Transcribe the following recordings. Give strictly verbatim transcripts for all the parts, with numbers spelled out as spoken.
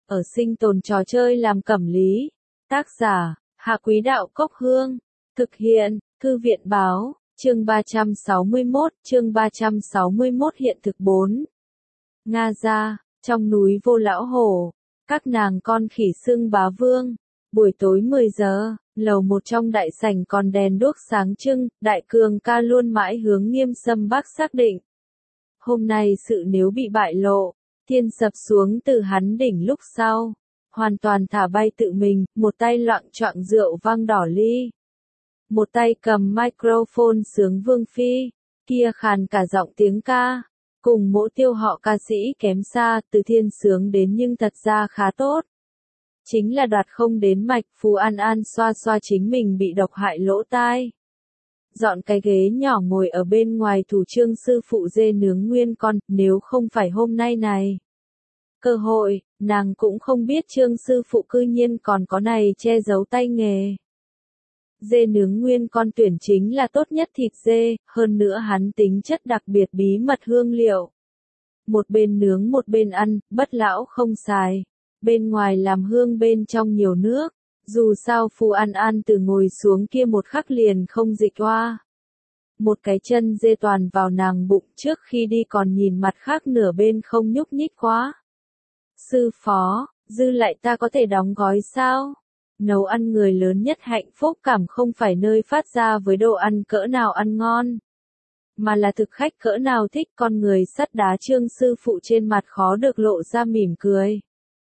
ở sinh tồn trò chơi làm cẩm lý. Tác giả, Hạ Quý Đạo Cốc Hương. Thực hiện, Thư viện Báo, chương ba trăm sáu mươi mốt, chương ba trăm sáu mươi mốt hiện thực bốn. Nga gia, trong núi Vô Lão Hổ, các nàng con khỉ xưng bá vương. Buổi tối mười giờ, lầu một trong đại sảnh còn đèn đuốc sáng trưng, đại cường ca luôn mãi hướng Nghiêm Sâm Bắc xác định. Hôm nay sự nếu bị bại lộ, thiên sập xuống từ hắn đỉnh lúc sau, hoàn toàn thả bay tự mình, một tay loạng choạng rượu vang đỏ ly. Một tay cầm microphone sướng Vương Phi, kia khàn cả giọng tiếng ca, cùng mỗi tiêu họ ca sĩ kém xa, từ thiên sướng đến nhưng thật ra khá tốt. Chính là đoạt không đến mạch, Phù An An xoa xoa chính mình bị độc hại lỗ tai. Dọn cái ghế nhỏ ngồi ở bên ngoài thủ Trương sư phụ dê nướng nguyên con, nếu không phải hôm nay này. Cơ hội, nàng cũng không biết Trương sư phụ cư nhiên còn có này che giấu tay nghề. Dê nướng nguyên con tuyển chính là tốt nhất thịt dê, hơn nữa hắn tính chất đặc biệt bí mật hương liệu. Một bên nướng một bên ăn, bất lão không xài. Bên ngoài làm hương bên trong nhiều nước, dù sao Phù An An từ ngồi xuống kia một khắc liền không dịch oa. Một cái chân dê toàn vào nàng bụng trước khi đi còn nhìn mặt khác nửa bên không nhúc nhích quá. Sư phó, dư lại ta có thể đóng gói sao? Nấu ăn người lớn nhất hạnh phúc cảm không phải nơi phát ra với đồ ăn cỡ nào ăn ngon, mà là thực khách cỡ nào thích con người sắt đá. Trương sư phụ trên mặt khó được lộ ra mỉm cười.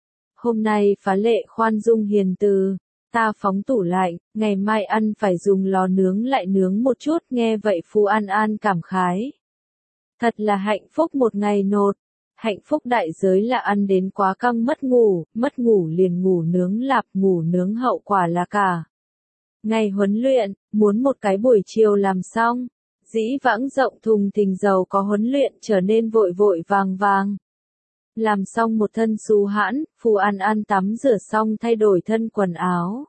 Hôm nay phá lệ khoan dung hiền từ, ta phóng tủ lạnh, ngày mai ăn phải dùng lò nướng lại nướng một chút. Nghe vậy Phù An An cảm khái. Thật là hạnh phúc một ngày nột, hạnh phúc đại giới là ăn đến quá căng mất ngủ, mất ngủ liền ngủ nướng lạp, ngủ nướng hậu quả là cả ngày huấn luyện, muốn một cái buổi chiều làm xong. Dĩ vãng rộng thùng thình giàu có huấn luyện trở nên vội vội vàng vàng. Làm xong một thân xú hãn, Phù An An tắm rửa xong thay đổi thân quần áo.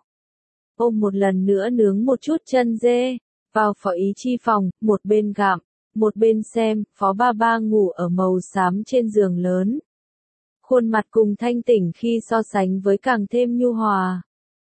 Ôm một lần nữa nướng một chút chân dê, vào Phó Ý Chi phòng, một bên gặm, một bên xem. Phó Ba Ba ngủ ở màu xám trên giường lớn. Khuôn mặt cùng thanh tỉnh khi so sánh với càng thêm nhu hòa.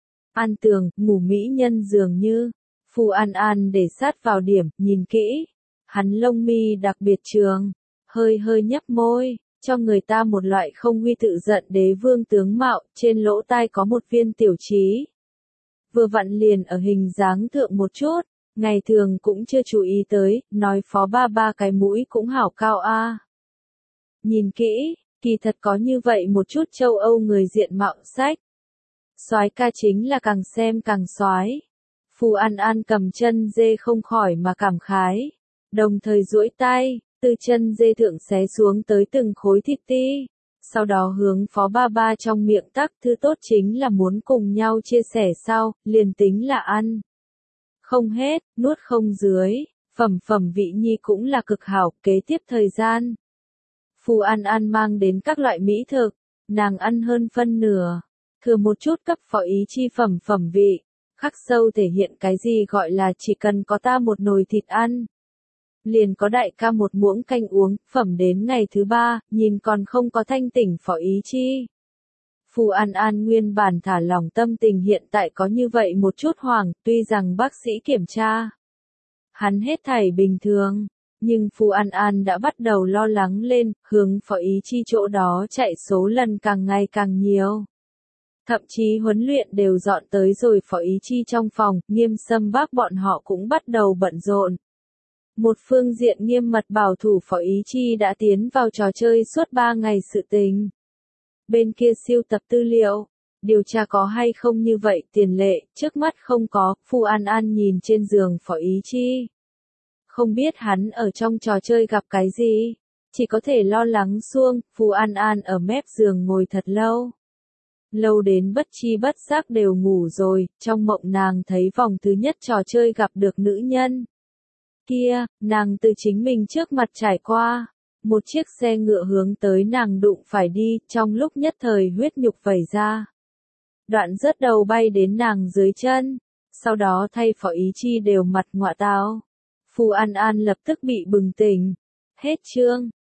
An Tường, ngủ mỹ nhân dường như. Phù An An để sát vào điểm, nhìn kỹ. Hắn lông mi đặc biệt trường, hơi hơi nhấp môi, cho người ta một loại không huy tự giận đế vương tướng mạo. Trên lỗ tai có một viên tiểu trí, vừa vặn liền ở hình dáng thượng một chút, ngày thường cũng chưa chú ý tới. Nói Phó Ba Ba cái mũi cũng hảo cao a. À. Nhìn kỹ, kỳ thật có như vậy một chút châu Âu người diện mạo sách. Soái ca chính là càng xem càng soái. Phù An An cầm chân dê không khỏi mà cảm khái, đồng thời duỗi tay, từ chân dê thượng xé xuống tới từng khối thịt ti, sau đó hướng Phó Ba Ba trong miệng tắc. Thứ tốt chính là muốn cùng nhau chia sẻ sao, liền tính là ăn không hết, nuốt không dưới, phẩm phẩm vị nhi cũng là cực hảo. Kế tiếp thời gian, Phù An An mang đến các loại mỹ thực, nàng ăn hơn phân nửa, thừa một chút cấp Phó Ý Chi phẩm phẩm vị, khắc sâu thể hiện cái gì gọi là chỉ cần có ta một nồi thịt ăn, liền có đại ca một muỗng canh uống. Phẩm đến ngày thứ ba, nhìn còn không có thanh tỉnh Phó Ý Chi. Phù An An nguyên bản thả lỏng tâm tình hiện tại có như vậy một chút hoảng, tuy rằng bác sĩ kiểm tra hắn hết thảy bình thường, nhưng Phù An An đã bắt đầu lo lắng lên, hướng Phó Ý Chi chỗ đó chạy số lần càng ngày càng nhiều. Thậm chí huấn luyện đều dọn tới rồi Phó Ý Chi trong phòng. Nghiêm Sâm Bắc bọn họ cũng bắt đầu bận rộn. Một phương diện nghiêm mật bảo thủ Phó Ý Chi đã tiến vào trò chơi suốt ba ngày sự tình. Bên kia siêu tập tư liệu, điều tra có hay không như vậy tiền lệ, trước mắt không có. Phù An An nhìn trên giường Phó Ý Chi, không biết hắn ở trong trò chơi gặp cái gì, chỉ có thể lo lắng xuông. Phù An An ở mép giường ngồi thật lâu. Lâu đến bất chi bất giác đều ngủ rồi, trong mộng nàng thấy vòng thứ nhất trò chơi gặp được nữ nhân. Kia, nàng từ chính mình trước mặt trải qua. Một chiếc xe ngựa hướng tới nàng đụng phải đi, trong lúc nhất thời huyết nhục vẩy ra. Đoạn rớt đầu bay đến nàng dưới chân, sau đó thay Phó Ý Chi đều mặt ngọa táo. Phù An An lập tức bị bừng tỉnh. Hết chương.